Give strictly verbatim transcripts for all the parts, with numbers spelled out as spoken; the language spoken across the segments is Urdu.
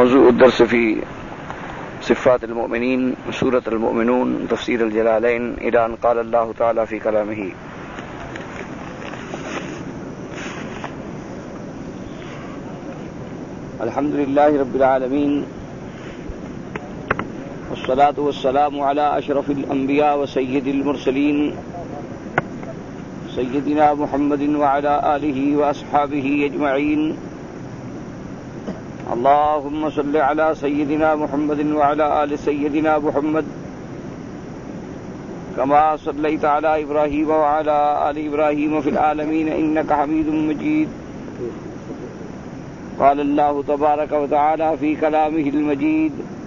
موضوع الدرس في صفات المؤمنين سورة المؤمنون تفسير الجلالين إلى أن قال الله تعالى في كلامه: الحمد لله رب العالمين، والصلاة والسلام على أشرف الأنبياء وسيد المرسلين سيدنا محمد وعلى آله وأصحابه أجمعين. اللهم صل على سيدنا محمد وعلى آل سيدنا محمد كما صليت على إبراهيم وعلى آل إبراهيم في العالمين إنك حميد مجيد. قال الله تبارك وتعالى في كلامه المجيد: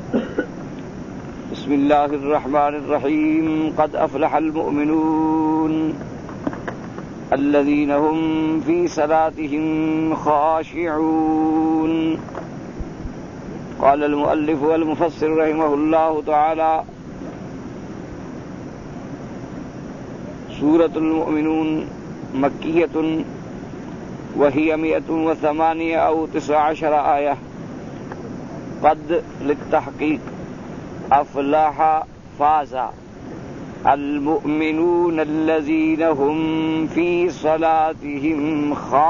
بسم الله الرحمن الرحيم. قد أفلح المؤمنون الذين هم في صلاتهم خاشعون. قال المؤلف والمفسر رحمه الله تعالى: سورة المؤمنون مكية وهي مئة وثمانية أو تسع عشر آية. قد للتحقيق، أفلح فاز المؤمنون الذين هم في صلاتهم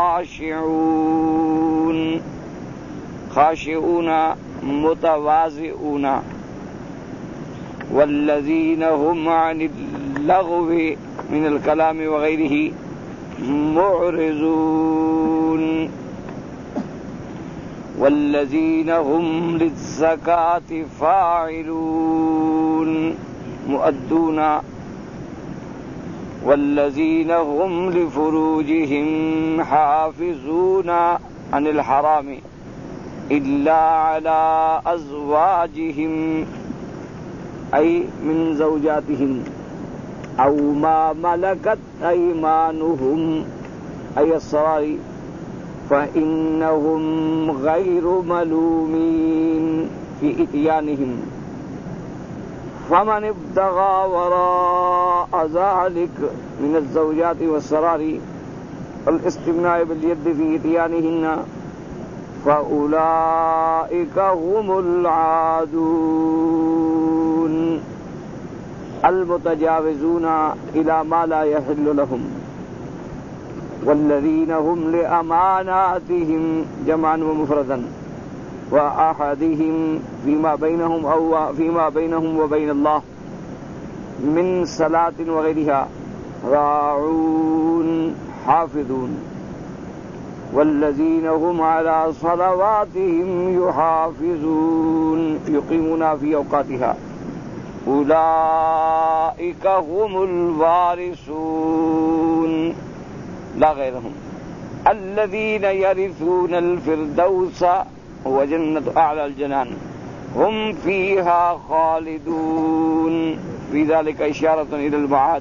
خاشعون. خاشعون متواضعون، والذين هم عن اللغو من الكلام وغيره معرضون، والذين هم للزكاة فاعلون مؤدون، والذين هم لفروجهم حافظون عن الحرام إلا على أزواجهم أي من زوجاتهم أو ما ملكت أيمانهم أي السرائر فإنهم غير ملومين في إتيانهم. فمن ابتغى وراء ذلك من الزوجات والسرار والاستمناء باليد في إتيانهن فأولئك هم العادون المتجاوزون إلى ما لا يحل لهم، والذين هم لأماناتهم جمعا ومفردا وأحدهم فيما بينهم أو فيما بينهم وبين الله من صلاة وغيرها راعون حافظون، والذين هم على صلواتهم يحافظون يقيمون في أوقاتها أولئك هم الوارثون لا غيرهم الذين يرثون الفردوس وجنة أعلى الجنان هم فيها خالدون. في ذلك إشارة إلى المعاد.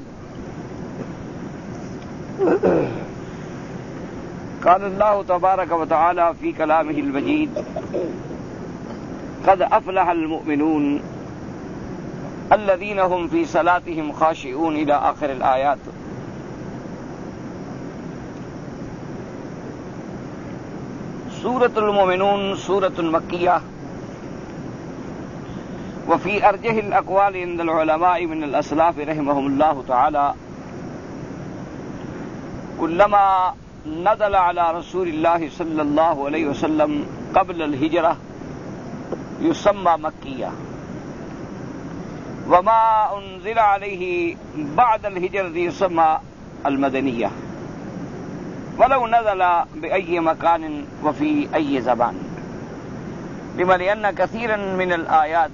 قال الله تبارك وتعالى في كلامه المجيد: قد أفلح المؤمنون الذين هم في صلاتهم خاشعون إلى آخر الآيات. سورة المؤمنون سورة مكية، وفي أرجح الأقوال عند العلماء من الأسلاف رحمهم الله تعالى كلما نزل على رسول الله صلى الله عليه وسلم قبل الهجرة يسمى مكية، وما أنزل عليه بعد الهجرة يسمى المدنية، ولو نزل بأي مكان وفي أي زمان. لما لأن كثيرا من الآيات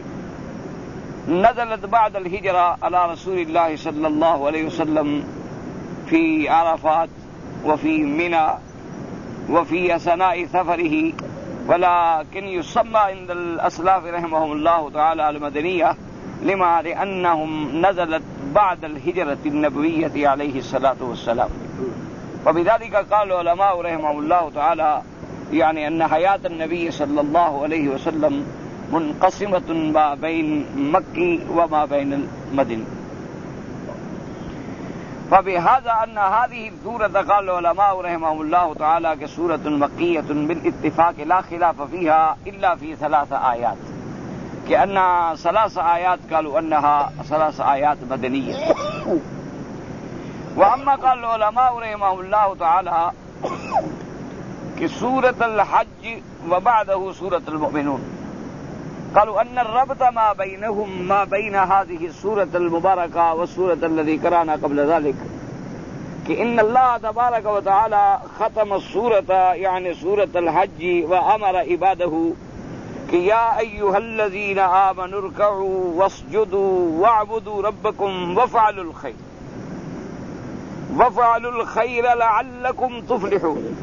نزلت بعد الهجرة على رسول الله صلى الله عليه وسلم في عرفات وفي منى وفي أثناء سفره، ولكن يسمى عند الأسلاف رحمهم الله تعالى المدنية لما لأنهم نزلت بعد الهجرة النبوية عليه الصلاة والسلام. وبذلك قال العلماء رحمهم الله تعالى يعني أن حياة النبي صلى الله عليه وسلم منقسمة ما بين مكي وما بين المدني. فبهذا أن هذه السورة قال العلماء رحمهم الله تعالى كسورة مكية بالاتفاق لا خلاف فيها إلا في ثلاث آيات، كأن ثلاث آيات قالوا أنها ثلاث آيات مدنية. وأما قال العلماء رحمهم الله تعالى كسورة الحج وبعده سورة المؤمنون، قالوا أن الربط ما بينهم ما بين هذه السورة المباركة والسورة التي قرأنا قبل ذلك کہ ان اللہ تبارک و تعالی ختم السورة يعني سورة الحج وأمر عباده کہ یا ایها الذين آمنوا اركعوا واسجدوا واعبدوا ربكم وافعلوا الخير وافعلوا الخير لعلكم تفلحون.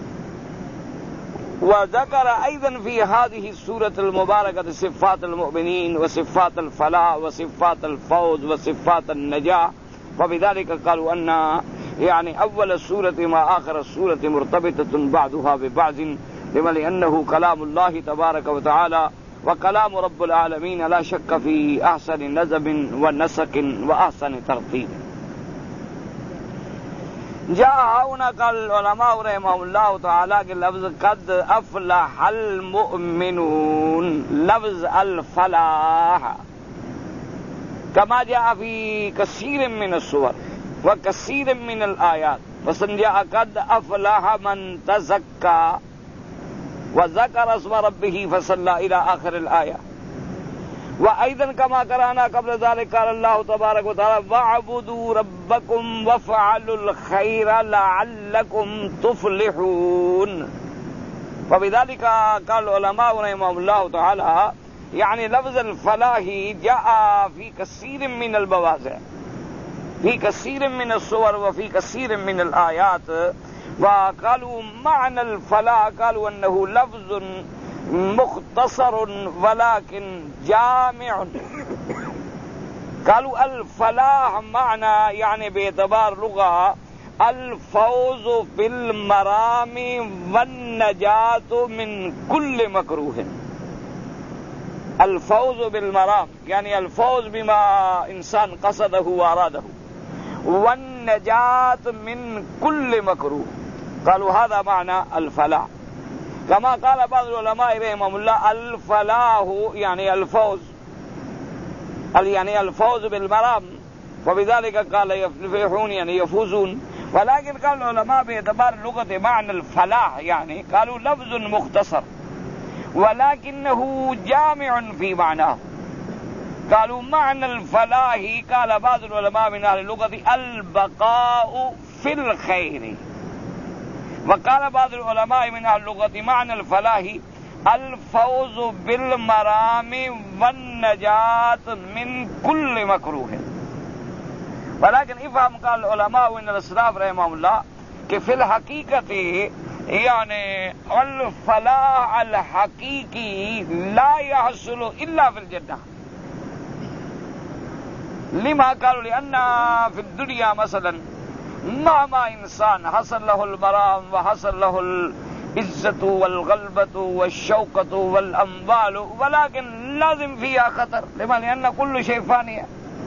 وذكر أيضا في هذه السورة المباركة صفات المؤمنين وصفات الفلاح وصفات الفوز وصفات النجاة، وبذلك قالوا أن يعني أول السورة مع آخر السورة مرتبطة بعضها ببعض، لما لأنه كلام الله تبارك وتعالى وكلام رب العالمين لا شك في أحسن نظم ونسق وأحسن ترتيب. جاء هنا قال العلماء رحمهم الله تعالى کہ لفظ قد افلح المؤمنون، لفظ الفلاح كما جاء في كثير من السور وكثير من الآيات، فسنجاء قد افلح من تزكى وذكر اسم ربه فصلى إلى آخر الآية. وأيضا كما قرأنا قبل ذلك قال الله تبارك وتعالى واعبدوا ربكم وافعلوا الخير لعلكم تفلحون. وبذلك قال العلماء رحمهم الله تعالى يعني لفظ الفلاح جاء في كثير من المواضع في كثير من السور وفي كثير من الآيات، وقالوا معنى الفلاح قالوا أنه لفظ مختصر ولكن جامع. قالوا الفلاح معنى يعني باعتبار لغة الفوز بالمرام والنجاة من كل مكروه. الفوز بالمرام يعني الفوز بما إنسان قصده وأراده، والنجاة من كل مكروه. قالوا هذا معنى الفلاح. كما قال بعض العلماء رحمهم الله الفلاح يعني الفوز يعني الفوز بالمرام، وبذلك قال يفلحون يعني يفوزون. ولكن قال العلماء باعتبار اللغة معنى الفلاح يعني قالوا لفظ مختصر ولكنه جامع في معناه. قالوا معنى الفلاح قال بعض العلماء من أهل اللغة البقاء في الخير، وقال بعض العلماء من أهل اللغة معنى الفلاح الفوز بالمرام والنجاة من كل مكروه. ولكن افهم قال العلماء وإن الاسلاف رحمهم الله کہ في الحقيقة يعني الفلاح الحقيقي لا يحصل إلا في الجنة. لما قالوا لأن في الدنيا مثلا مهما إنسان حصل له المرام وحصل له العزة والغلبة والشوكة والأموال، ولكن لازم فيها خطر. لما لأن كل شيء فانية.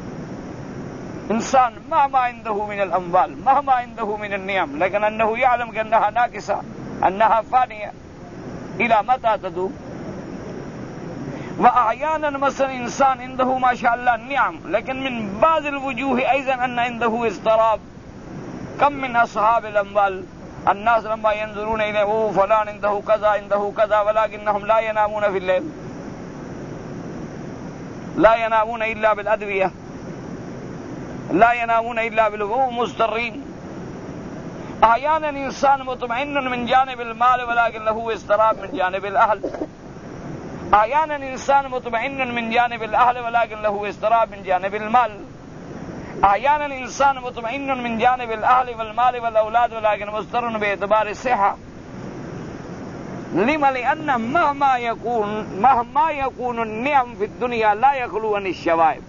إنسان مهما عنده من الأموال مهما عنده من النعم، لكن أنه يعلم أنها ناقصة أنها فانية. إلى متى تدوم؟ وأحيانا مثلا إنسان عنده ما شاء الله نعم، لكن من بعض الوجوه أيضا أن عنده اضطراب. كم من أصحاب الأموال الناس لما ينظرون إليه فلان عنده كذا عنده كذا، ولكنهم لا ينامون في الليل، لا ينامون إلا بالأدوية، لا ينامون إلا بالوضوء مضطرين. أحيانا إنسان مطمئن من جانب المال ولكن له اضطراب من جانب الأهل. أحيانا إنسان مطمئن من جانب الأهل ولكن له اضطراب من جانب المال. أحيانا إنسان مطمئن من جانب الأهل والمال والأولاد ولكن مضطر باعتبار الصحة. لما لأن مهما يكون مهما يكون النعم في الدنيا لا يخلو عن الشوائب،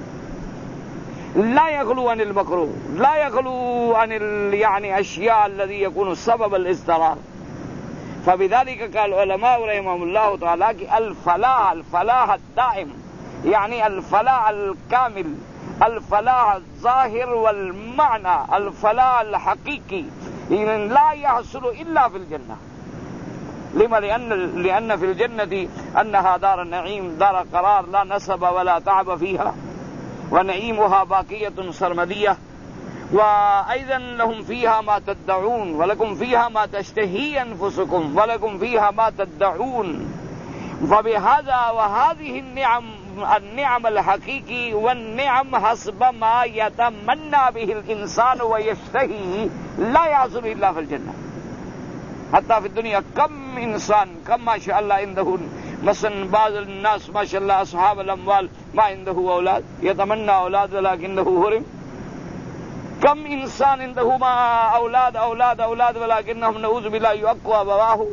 لا يخلو عن المكروه، لا يخلو عن يعني أشياء الذي يكون سبب الاضطرار. فبذلك قال العلماء رحمهم الله تعالى الفلاح الفلاح الدائم يعني الفلاح الكامل الفلاح الظاهر والمعنى الفلاح الحقيقي لا يحصل إلا في الجنة. لما؟ لأن لأن في الجنة أنها دار النعيم، دار قرار لا نصب ولا تعب فيها، ونعيمها باقية سرمدية، وأيضا لهم فيها ما تدعون، ولكم فيها ما تشتهي أنفسكم، ولكم فيها ما تدعون. فبهذا وهذه النعم النعم الحقيقي والنعم حسب ما يتمنى به الإنسان ويشتهي لا يحصل إلا في الجنة. حتى في الدنيا كم إنسان كم ما شاء الله عنده، مثلا بعض الناس ما شاء الله أصحاب الأموال ما عنده أولاد، يتمنى أولاد ولكنه هرم. كم إنسان عنده ما أولاد أولاد أولاد ولكنهم نعوذ بالله يؤقوا أبواه.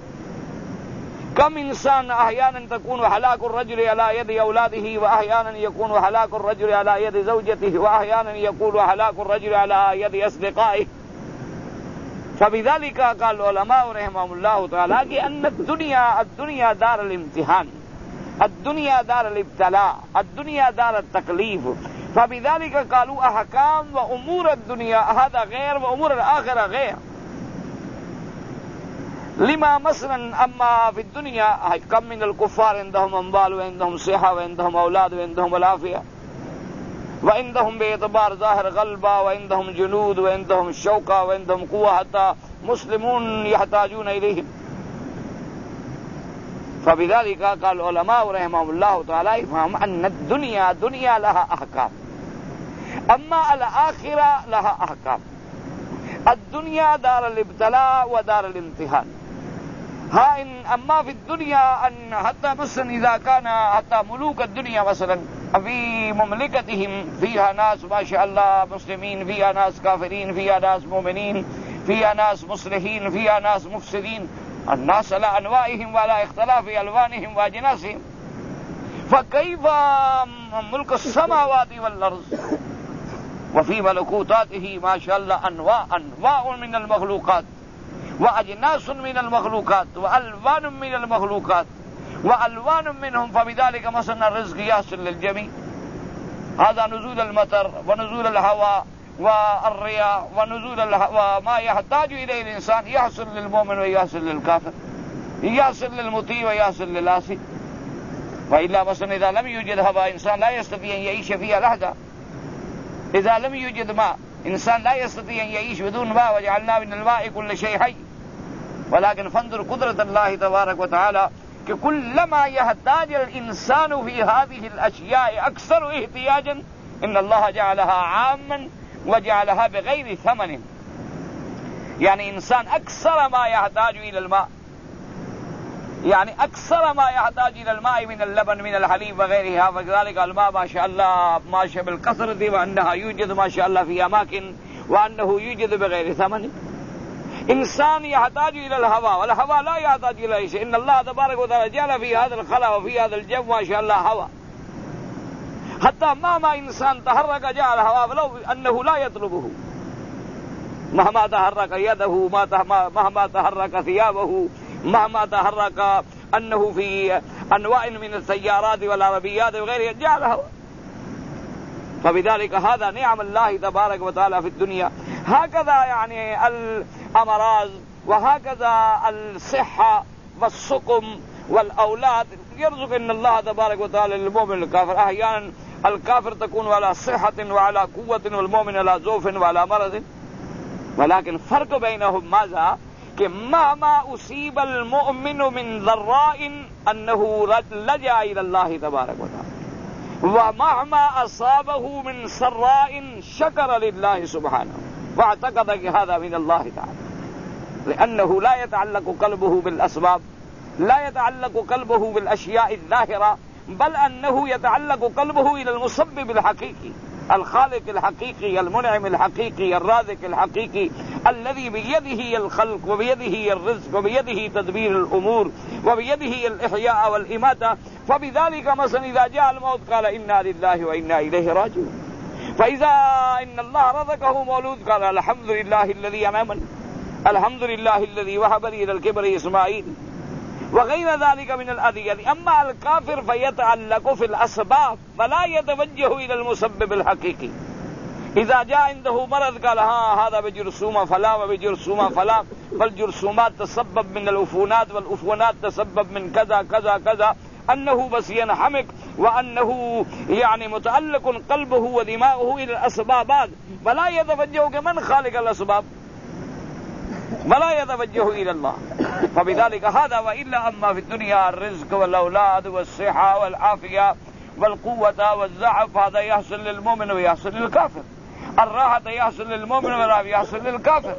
كم إنسان أحيانا تكون هلاك الرجل على يد أولاده، وأحيانا يكون هلاك الرجل على يد زوجته، وأحيانا يكون هلاك الرجل على يد أصدقائه. فبذلك قال العلماء رحمهم الله تعالى کہ ان الدنیا الدنیا دار الامتحان، الدنیا دار الابتلاء، الدنیا دار التکلیف. فبذلك قالوا احکام و امور الدنیا هذا غیر و امور الآخرة غیر. لما مثلا اما في الدنيا كم من الكفار عندهم اموال وعندهم صحة وعندهم اولاد وعندهم العافية وعندهم باعتبار ظاهر غلبة وعندهم جنود وعندهم شوكة وعندهم قوة حتى مسلمون يحتاجون إليهم. فبذلك قال العلماء رحمهم الله تعالى يفهم أن الدنيا دنيا لها أحكام، أما الآخرة لها أحكام. الدنيا دار الابتلاء ودار الامتحان. ها إن أما في الدنيا أن حتى مثلا إذا كان حتى ملوك الدنيا مثلا في مملكتهم فيها ناس ما شاء الله مسلمين، فيها ناس كافرين، فيها ناس مؤمنين، فيها ناس مصلحين، فيها ناس مفسدين، الناس على أنواعهم وعلى اختلاف ألوانهم وأجناسهم. فكيف ملك السماوات والأرض وفي ملكوتاته ما شاء الله أنواع أنواع من المخلوقات وأجناس من المخلوقات وألوان من المخلوقات وألوان منهم. فبذلك مثلا الرزق يحصل للجميع، هذا نزول المطر ونزول الهواء والرياح ونزول الهواء وما يحتاج إليه الإنسان يحصل للمؤمن ويحصل للكافر، يحصل للمطيع ويحصل للعاصي. وإلا مثلا إذا لم يوجد هواء إنسان لا يستطيع أن يعيش فيها لحظة. إذا لم يوجد ماء إنسان لا يستطيع أن يعيش بدون ماء، وجعلنا من الماء كل شيء حي. ولكن فانظر قدرة الله تبارك وتعالى کہ كلما يحتاج الإنسان في هذه الأشياء أكثر احتياجا إن الله جعلها عاما وجعلها بغير ثمن. يعني إنسان أكثر ما يحتاج إلى الماء، يعني أكثر ما يحتاج إلى الماء من اللبن من الحليب وغيرها. فكذلك الماء ما شاء الله ماشى بالكثرة، وأنها يوجد ما شاء الله في أماكن، وأنه يوجد بغير ثمن. إنسان يحتاج إلى الهواء والهواء لا يحتاج إلى شيء. إن الله تبارك وتعالى جعل في هذا الخلا وفي هذا الجو ما شاء الله هواء، حتى مهما إنسان تحرك جاء الهواء ولو أنه لا يطلبه، مهما تحرك يده، مهما تحرك ثيابه، مهما تحرك أنه في أنواع من السيارات والعربيات وغيرها جاء الهواء. فبذلك هذا نعم الله تبارك وتعالى في الدنيا. هكذا يعني الأمراض وهكذا الصحة والسقم والأولاد يرزق إن الله تبارك وتعالى للمؤمن الكافر. أحيانا الكافر تكون على صحة وعلى قوة والمؤمن على ضعف وعلى مرض، ولكن فرق بينهم ماذا؟ کہ مهما أصيب المؤمن من ضراء أنه لجأ إلى الله تبارك وتعالى، ومهما أصابه من سراء شكر لله سبحانه واعتقد هذا من الله تعالى، لأنه لا يتعلق قلبه بالأسباب، لا يتعلق قلبه بالأشياء الظاهرة، بل أنه يتعلق قلبه إلى المسبب الحقيقي، الخالق الحقيقي، المنعم الحقيقي، الرازق الحقيقي، الذي بيده الخلق وبيده الرزق وبيده تدبير الأمور وبيده الإحياء والإماتة. فبذلك مثلا إذا جاء الموت قال إنا لله وإنا إليه راجعون. فإذا إن الله رزقه مولود قال الحمد لله الذي أنعمني، الحمد لله الذي وهب لي إلى الكبر إسماعيل، وغير ذلك من الأذية. أما الكافر فيتعلق في الأسباب ولا يتوجه إلى المسبب الحقيقي. إذا جاء عنده مرض قال ها هذا بجرثومة فلا وبجرثومة فلا، فالجرثومات تسبب من العفونات والعفونات تسبب من كذا كذا كذا، أنه بس ينحمق وأنه يعني متعلق قلبه ودماغه إلى الأسبابات ولا يتوجه كمن خالق الأسباب ولا يتوجه إلى الله. فبذلك هذا وإلا أما في الدنيا الرزق والأولاد والصحة والعافية والقوة والضعف هذا يحصل للمؤمن ويحصل للكافر. الراحة يحصل للمؤمن ولا يحصل للكافر.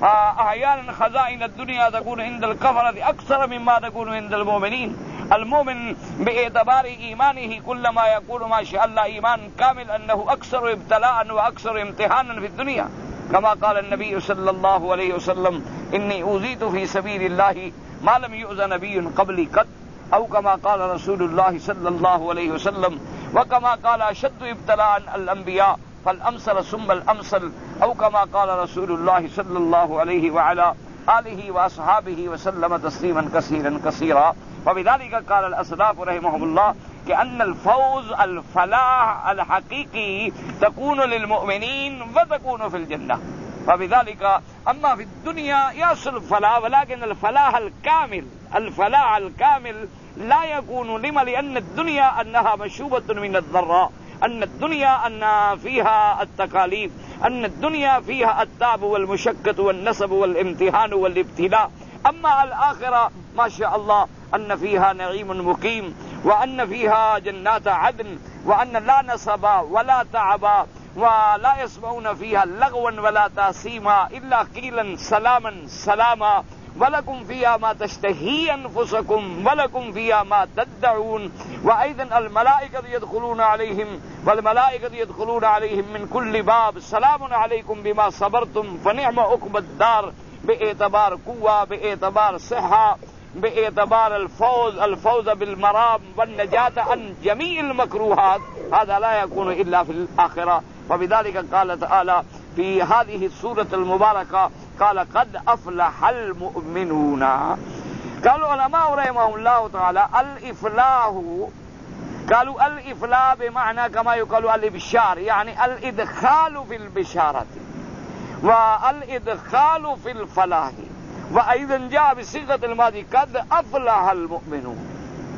أحيانا خزائن الدنيا تكون عند الكفرة أكثر مما تكون عند المؤمنين. المؤمن باعتبار إيمانه كلما يقول ما شاء الله إيمان كامل أنه أكثر ابتلاء وأكثر امتحانا في الدنيا، كما قال النبي صلى الله عليه وسلم إني أوذيت في سبيل الله ما لم يؤذ نبي قبلي قط، أو كما قال رسول الله صلى الله عليه وسلم، وكما قال أشد ابتلاء الأنبياء فالأمثل ثم الأمثل، أو كما قال رسول الله صلى الله عليه وعلى آله وأصحابه وسلم تسليما كثيرا كثيرا. وبذلك قال الأسلاف رحمهم الله كأن الفوز الفلاح الحقيقي تكون للمؤمنين وتكون في الجنة. فبذلك أما في الدنيا يصل الفلاح، ولكن الفلاح الكامل الفلاح الكامل لا يكون لما لأن الدنيا أنها مشوبة من الضراء، أن الدنيا أن فيها التكاليف، أن الدنيا فيها التعب والمشقة والنصب والامتحان والابتلاء. أما الآخرة ما شاء الله أن فيها نعيم مقيم، وأن فيها جنات عدن، وأن لا نصب ولا تعب، ولا يسمعون فيها لغوا ولا تأثيما إلا قيلا سلاما سلاما، ولكم فيها ما تشتهي أنفسكم ولكم فيها ما تدعون. وأيضا الملائكة يدخلون عليهم والملائكة يدخلون عليهم من كل باب سلام عليكم بما صبرتم فنعم عقبى الدار، باعتبار قوة، باعتبار صحة، باعتبار الفوز الفوز بالمرام والنجاة عن جميع المكروهات. هذا لا يكون إلا في الآخرة. وبذلك قال تعالى في هذه السورة المباركة قال قد أفلح المؤمنون. قالوا علماء رحمهم الله تعالى الإفلاح، قالوا الإفلاح بمعنى كما يقال الإبشار، يعني الإدخال في البشارة والإدخال في الفلاح. وأيضا جاء بصيغة الماضي قد أفلح المؤمنون،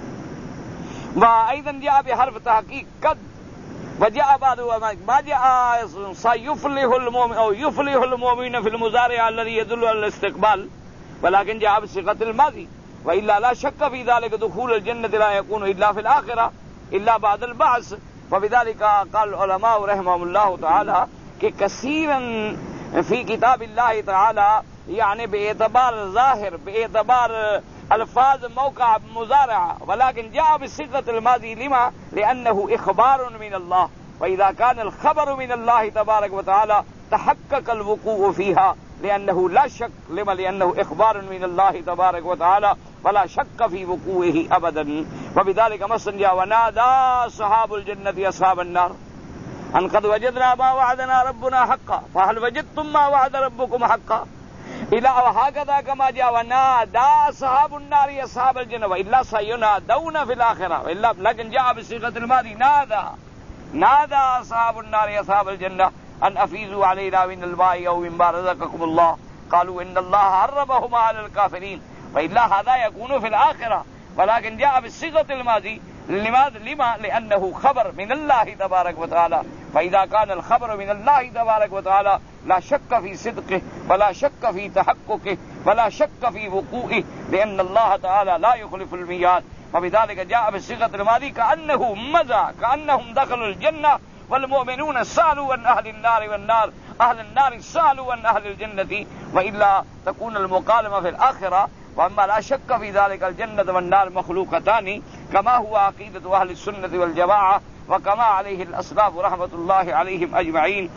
وأيضا جاء بحرف تحقيق قد، وجاء بعد ما جاء سيفلح المؤمن أو يفلح المؤمن في المضارع الذي يدل على الاستقبال، ولكن جاء بصيغة الماضي. وإلا لا شك في ذلك دخول الجنة لا يكون إلا في الآخرة إلا بعد البعث. وبذلك قال العلماء رحمهم الله تعالى كثيرا في كتاب الله تعالى يعني باعتبار ظاهر باعتبار الفاظ موقع مضارعة، ولكن جاء بصيغة الماضي لما؟ لأنه إخبار من الله، وإذا كان الخبر من الله تبارك وتعالى تحقق الوقوع فيها، لأنه لا شك لما؟ لأنه إخبار من الله تبارك وتعالى فلا شك في وقوعه أبدا. وبذلك مثلا جاء ونادى أصحاب الجنة أصحاب النار أن قد وجدنا ما وعدنا ربنا حقا فهل وجدتم ما وعد ربكم حقا إلى وهكذا كما جاء ونادى أصحاب النار أصحاب الجنة، وإلا سينادون في الآخرة، وإلا لكن جاء بصيغة الماضي نادى نادى أصحاب النار أصحاب الجنة أن أفيزوا علينا من الماء أو مما رزقكم الله قالوا إن الله حرمهما على الكافرين، وإلا هذا يكون في الآخرة، ولكن جاء بالصيغة الماضي لماذا؟ لما؟ لأنه خبر من الله تبارك وتعالى، فإذا كان الخبر من الله تبارك وتعالى لا شك في صدقه ولا شك في تحققه ولا شك في وقوعه، لأن الله تعالى لا يخلف الميعاد. وبذلك جاء بالصيغة الماضي كأنه مضى، كأنهم دخلوا الجنة والمؤمنون سألوا عن أهل النار والنار أهل النار سألوا عن أهل الجنة، وإلا تكون المكالمة في الآخرة. وأما لا شك في ذلك الجنة والنار مخلوقتان كما هو عقيدة أهل السنة والجماعة وكما عليه الأسلاف رحمة الله عليهم أجمعين.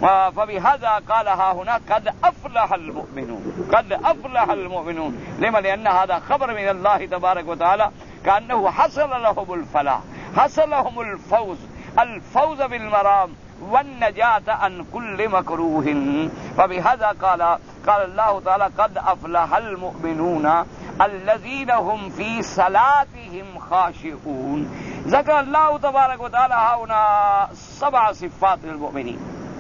فبهذا قالها هنا قد أفلح المؤمنون، قد أفلح المؤمنون. لما؟ لأن هذا خبر من الله تبارك وتعالى كأنه حصل لهم الفلاح، حصل لهم الفوز، الفوز بالمرام والنجاة عن كل مكروه. فبهذا قال قال الله تعالى قد أفلح المؤمنون الذين هم في صلاتهم خاشعون. ذكر الله تبارك وتعالى هنا سبع صفات للمؤمنين.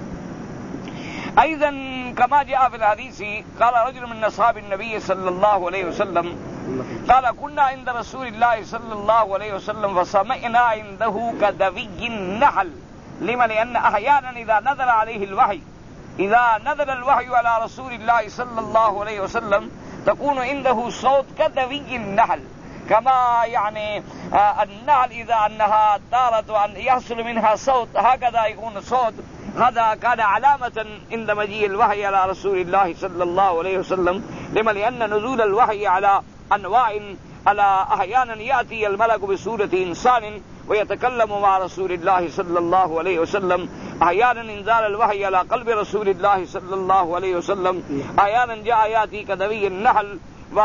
أيضا كما جاء في الحديث قال رجل من أصحاب النبي صلى الله عليه وسلم قال كنا عند رسول الله صلى الله عليه وسلم فسمعنا عنده كدوي النحل. لما؟ لأن أحيانا إذا نزل عليه الوحي إذا نزل الوحي على رسول الله صلى الله عليه وسلم تكون عنده صوت كدوي النحل، كما يعني آه النحل إذا أنها طارت وأن يحصل منها صوت هكذا يكون صوت. هذا كان علامة عند مجيء الوحي على رسول الله صلى الله عليه وسلم. لما؟ لأن نزول الوحي على أنواع، على أحيانا يأتي الملك بصورة إنسان ويتكلم مع رسول الله صلى الله عليه وسلم، أحيانا انزال الوحي على قلب رسول الله صلى الله عليه وسلم، أحيانا جاء يأتي كدوي النحل،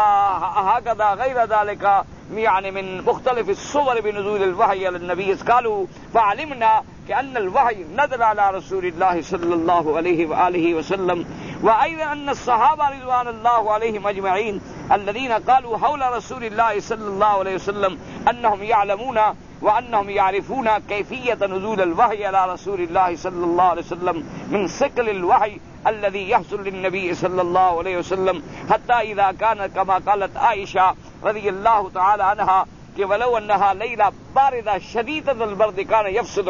وهكذا غير ذلك يعني من مختلف الصور بنزول الوحي على النبي. قالوا فعلمنا كأن الوحي نزل على رسول الله صلى الله عليه وآله وسلم. وأيضا أن الصحابة رضوان الله عليهم أجمعين الذين قالوا حول رسول الله صلى الله عليه وسلم أنهم يعلمون وأنهم يعرفون كيفية نزول الوحي على رسول الله صلى الله عليه وسلم من ثقل الوحي الذي يحصل للنبي صلى الله عليه وسلم، حتى إذا كان كما قالت عائشة رضي الله تعالى عنها کہ ولو انها ليلة باردة شديدة البرد كان يفسد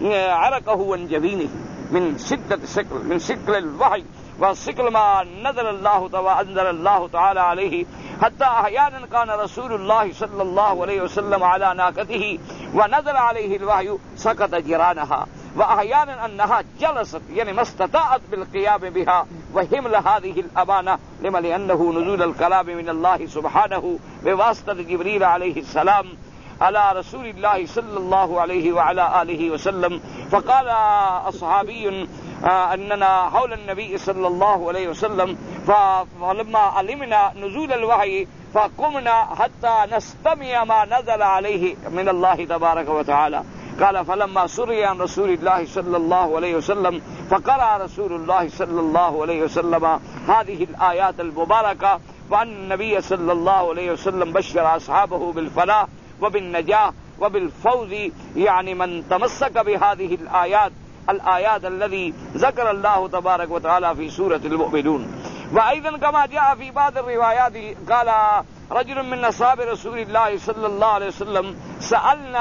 عرقه عن جبينه من شدة ثقل من ثقل الوحي وثقل ما نزل الله انزل الله تعالى عليه. حتى احيانا كان رسول الله صلى الله عليه وسلم على ناقته ونزل عليه الوحي سقط جيرانها، واحيانا انها جلست يعني ما استطاعت بالقيام بها وحمل هذه الامانه. لما؟ لانه نزول الكلام من الله سبحانه بواسطه جبريل عليه السلام على رسول الله صلى الله عليه وعلى آله وسلم. فقال أصحابي أننا حول النبي صلى الله عليه وسلم فلما علمنا نزول الوحي فقمنا حتى نستمع ما نزل عليه من الله تبارك وتعالى. قال فلما سري عن رسول الله صلى الله عليه وسلم فقرأ رسول الله صلى الله عليه وسلم هذه الآيات المباركة، وأن النبي صلى الله عليه وسلم بشر أصحابه بالفلاح وبالنجاة وبالفوز، يعني من تمسك بهذه الآيات الآيات الذي ذكر الله تبارك وتعالى في سورة المؤمنون. وأيضا كما جاء في بعض الروايات قال رجل من أصحاب رسول الله صلى الله عليه وسلم سألنا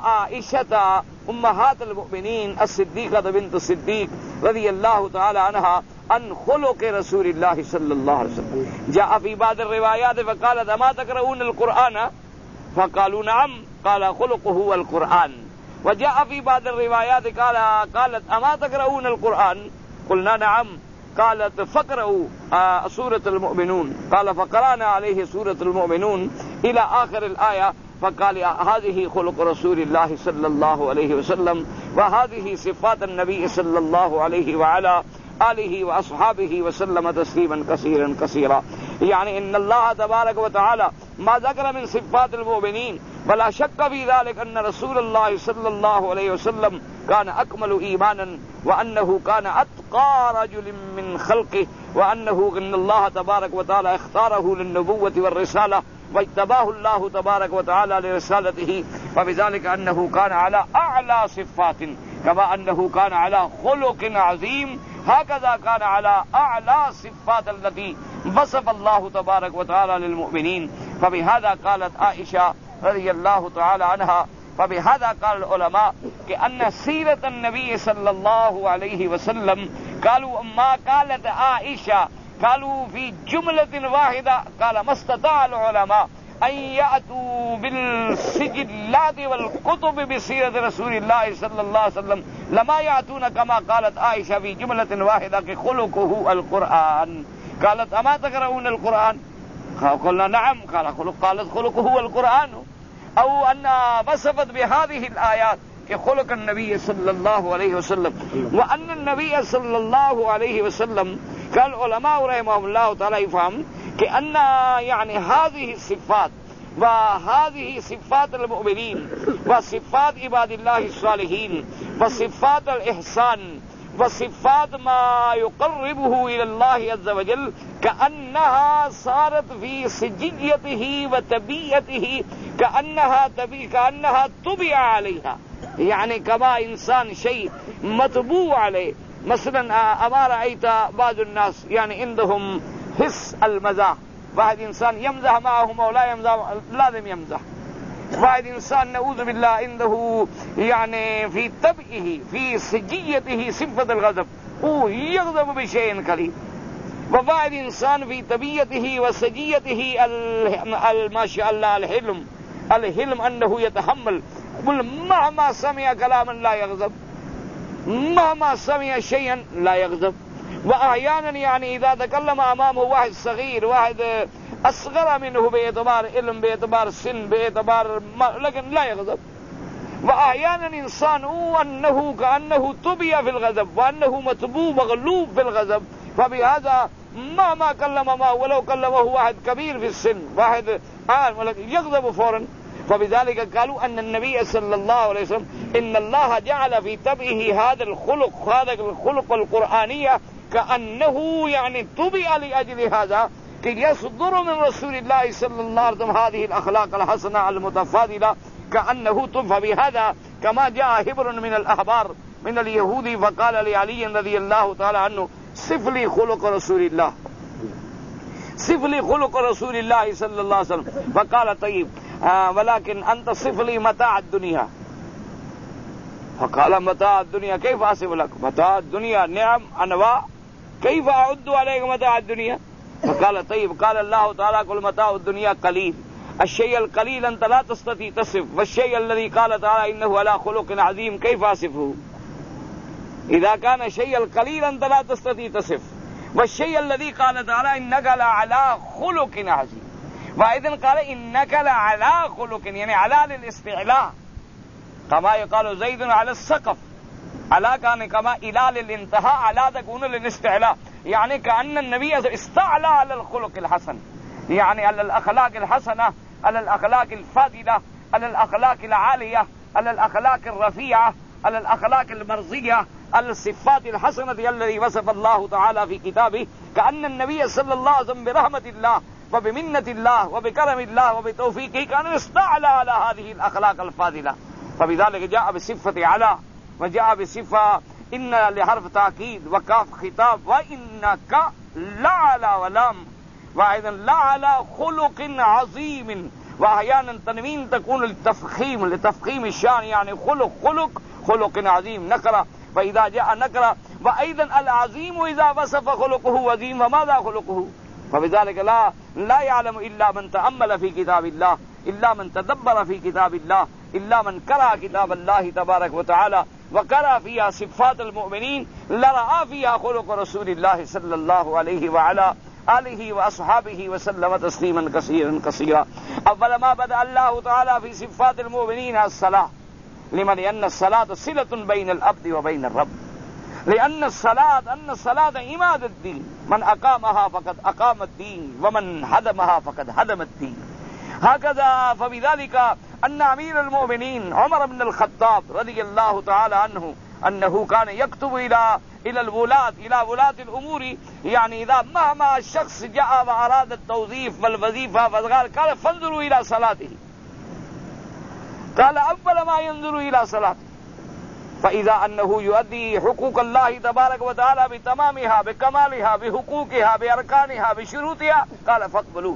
عائشة أمهات المؤمنين الصديقة بنت الصديق رضي الله تعالى عنها عن خلق رسول الله صلى الله عليه وسلم. جاء في بعض الروايات فقالت أما تقرؤون القرآن؟ فقالوا نعم. قال خلقه هو القرآن. وجاء في بعض الروايات قال قالت أما تقرؤون القرآن؟ قلنا نعم. قالت فقرأوا آه سورة المؤمنون. قال فقرأنا عليه سورة المؤمنون إلى آخر الآية. فقال هذه خلق رسول الله صلى الله عليه وسلم، وهذه صفات النبي صلى الله عليه وعلى آله وأصحابه وسلم تسليما كثيرا كثيرا. يعني إن الله تبارك وتعالى ما ذكر من صفات المؤمنين، ولا شك في ذلك أن رسول الله صلى الله عليه وسلم كان أكمل إيمانا، وأنه كان أتقى رجل من خلقه، وأنه إن الله تبارك وتعالى اختاره للنبوة والرسالة واجتباه الله تبارك وتعالى لرسالته، وبذلك أنه كان على أعلى صفات، كما أنه كان على خلق عظيم هكذا كان على أعلى صفات التي وصف الله تبارك وتعالى للمؤمنين. فبهذا قالت عائشة رضي الله تعالى عنها، فبهذا قال العلماء كأن سيرة النبي صلى الله عليه وسلم قالوا ما قالت عائشة قالوا في جملة واحدة. قال ما استطاع العلماء أن يأتوا بالسجلات والكتب بسيرة رسول الله صلى الله عليه وسلم لما يأتون كما قالت عائشة في جملة واحدة خلقه القرآن. قالت أما تقرؤون القرآن؟ قلنا نعم. قال خلق قالت خلقه القرآن. أو أن وصفت بهذه الآيات كخلق النبي صلى الله عليه وسلم، وأن النبي صلى الله عليه وسلم قال العلماء رحمهم الله تعالى يفهم كأن يعني هذه الصفات وهذه صفات المؤمنين وصفات عباد الله الصالحين وصفات الإحسان وصفات ما يقربه إلى الله عز وجل كأنها صارت في سجيته وتبيته كأنها تبي كأنها طبع عليها، يعني كما إنسان شيء مطبوع عليه. مثلا أما رأيت بعض الناس يعني عندهم حس المزاح، واحد إنسان يمزح معهم ولا يمزح لازم يمزح، واحد إنسان نعوذ بالله عنده يعني في طبعه في سجيته صفة الغضب، هو يغضب بشيء قليل. وواحد إنسان في طبيعته وسجيته ما شاء الله الحلم، الحلم أنه يتحمل مهما سمع كلاما لا يغضب، مهما سمع شيئا لا يغضب. وأحيانا يعني إذا تكلم أمامه واحد صغير واحد أصغر منه باعتبار علم باعتبار سن باعتبار لكن لا يغضب. وأحيانا إنسان هو أنه كأنه طبع في الغضب وأنه مطبوع مغلوب في الغضب، فبهذا مهما كلم ما ولو كلمه واحد كبير في السن واحد عالم ولكن يغضب فورا. فبذلك قالوا أن النبي صلى الله عليه وسلم إن الله جعل في طبعه هذا الخلق هذا الخلق القرآنية كأنه يعني طبع لأجل هذا كي يصدر من رسول الله صلى الله عليه وسلم هذه الأخلاق الحسنة المتفاضلة كأنه طبع بهذا. كما جاء هبر من الأحبار من اليهود فقال لعلي رضي الله تعالى عنه صف لي خلق رسول الله، صف لي خلق رسول الله صلى الله عليه وسلم. فقال طيب آه ولكن أنت صف لي متاع الدنيا. فقال متاع الدنيا كيف أصف لك؟ متاع الدنيا نعم أنواع، كيف أعد عليك متاع الدنيا؟ فقال طيب قال الله تعالى قل متاع الدنيا قليل، الشيء القليل أنت لا تستطيع تصف، والشيء الذي قال تعالى إنه على خلق عظيم كيف أصفه؟ إذا كان شيء القليل أنت لا تستطيع تصف، والشيء الذي قال تعالى إنك لعلى خلق عظيم، وإذن قال إنك لعلى خلق يعني على للاستعلاء، كما يقال زيد على السقف، على كان كما إلى للانتهاء على تكون للاستعلاء، يعني كأن النبي استعلى على الخلق الحسن، يعني على الأخلاق الحسنة، على الأخلاق الفاضلة، على الأخلاق العالية، على الأخلاق الرفيعة، على الأخلاق المرضية، على الصفات الحسنة الذي وصف الله تعالى في كتابه. كأن النبي صلى الله عليه وسلم برحمة الله وبمنة الله وبكرم الله وبتوفيقه كان استعلى على هذه الأخلاق الفاضلة. فبذلك جاء بصفة على وجاء بصفة إن لحرف تأكيد وكاف خطاب وإنك لعلى ولام، وأيضا لعلى خلق عظيم. وأحيانا تنوين تكون للتفخيم لتفخيم الشان، يعني خلق خلق خلق عظيم نكرة، فإذا جاء نكرة. وأيضا العظيم إذا وصف خلقه عظيم وماذا خلقه؟ فبذلك لا لا يعلم إلا من تأمل في كتاب الله، إلا من تدبر في كتاب الله، إلا من قرأ كتاب الله تبارك وتعالى وقرأ فيها صفات المؤمنين لرأى فيها خلق رسول الله صلى الله عليه وعلى آله وأصحابه وسلم تسليما كثيرا كثيرا. أول ما بدأ الله تعالى في صفات المؤمنين الصلاة، لمن لأن الصلاة صلة بين العبد وبين الرب، لأن الصلاة أن الصلاة عماد الدين، من أقامها فقد أقام الدين ومن هدمها فقد هدم الدين. هكذا فبذلك أن أمير المؤمنين عمر بن الخطاب رضي الله تعالى عنه أنه كان يكتب إلى إلى الولاة إلى ولاة الأمور، يعني إذا مهما الشخص جاء وأراد التوظيف والوظيفة فقال قال فانظروا إلى صلاته، قال أول ما ينظر إلى صلاته، فإذا أنه يؤدي حقوق الله تبارك وتعالى بتمامها بكمالها بحقوقها بأركانها بشروطها قال فاقبلوه.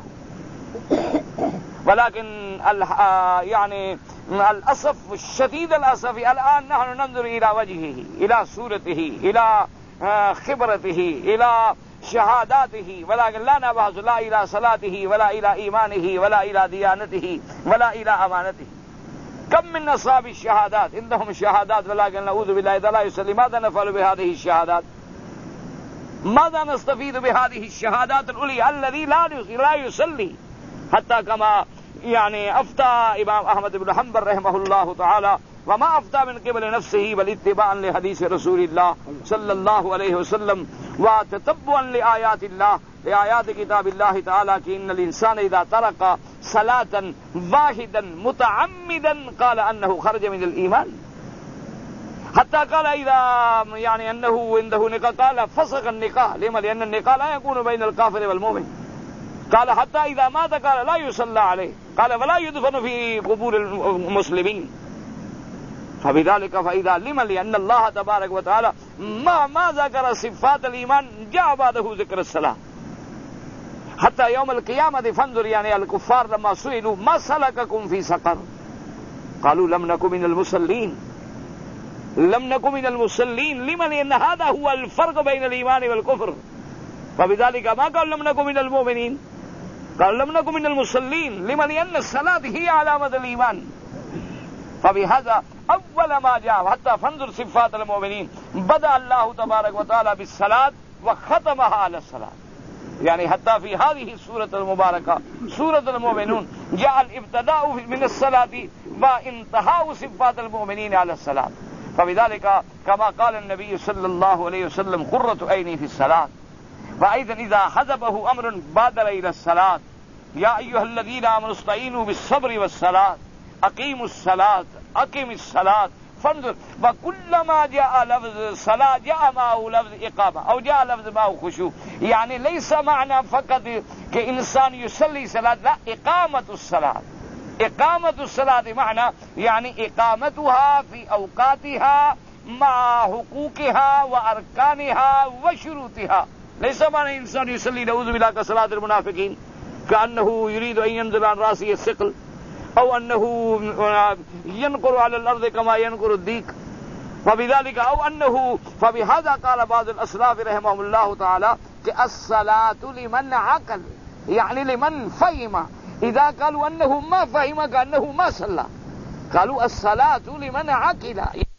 ولكن يعني الأسف الشديد الأسف الآن نحن ننظر إلى وجهه إلى صورته إلى خبرته إلى شهاداته، ولكن لا نبحث لا إلى صلاته ولا إلى إيمانه ولا إلى ديانته ولا إلى أمانته. كم من أصحاب الشهادات عندهم شهادات ولكن نعوذ بالله لا يصلي، ماذا نفعل بهذه الشهادات؟ ماذا نستفيد بهذه الشهادات العليا الذي لا لا يصلي؟ حتى كما يعني أفتى إمام أحمد بن حنبل رحمه الله تعالى، وما أفتى من قبل نفسه بل اتباعا لحديث رسول الله صلى الله عليه وسلم وتتبعا لآيات الله لآيات كتاب الله تعالى، إن الإنسان إذا ترك صلاة واحدا متعمدا قال أنه خرج من الإيمان. حتى قال إذا يعني أنه عنده نكاح قال فسخ النكاح لما لأن النكاح لا يكون بين الكافر والمؤمن. قال حتى إذا مات قال لا يصلى عليه قال ولا يدفن في قبور المسلمين. فبذلك فإذا لما لأن الله تبارك وتعالى ما ما ذكر صفات الإيمان جاء بعده ذكر الصلاة. حتى يوم القيامة فانظر يعني الكفار لما سئلوا ما سلككم في سقر قالوا لم نكن من المصلين لم نكن من المصلين. لما لأن هذا هو الفرق بين الإيمان والكفر. فبذلك ما قال لم نكن من المؤمنين قال لم نكن من المصلين. لما لأن الصلاة هي علامة الإيمان. فبهذا أول ما جاء حتى فانظر صفات المؤمنين بدأ الله تبارك وتعالى بالصلاة وختمها على الصلاة. يعني حتى في هذه السورة المباركة سورة المؤمنون جاء الابتداء من الصلاة وانتهاء صفات المؤمنين على الصلاة. فبذلك كما قال النبي صلى الله عليه وسلم قرة عيني في الصلاة. وأيضا إذا حزبه أمر بادر إلى الصلاة يا أيها الذين آمنوا استعينوا بالصبر والصلاة أقيموا الصلاة أقيم الصلاة. فانظر وكلما جاء لفظ الصلاة جاء معه لفظ إقامة أو جاء لفظ معه خشوع. يعني ليس معنى فقط كإنسان يصلي صلاة لا إقامة الصلاة. إقامة الصلاة معنى يعني إقامتها في أوقاتها مع حقوقها وأركانها وشروطها. ليس معنى إنسان يصلي نعوذ بالله كصلاة المنافقين كأنه يريد أن ينزل عن رأسه الثقل أو أنه ينقر على الأرض كما ينقر الديك. فبذلك أو أنه فبهذا قال بعض الأسلاف رحمهم الله تعالى الصلاة لمن عقل يعني لمن فهم. إذا قالوا أنه ما فهم كأنه ما صلى قالوا الصلاة لمن عقل.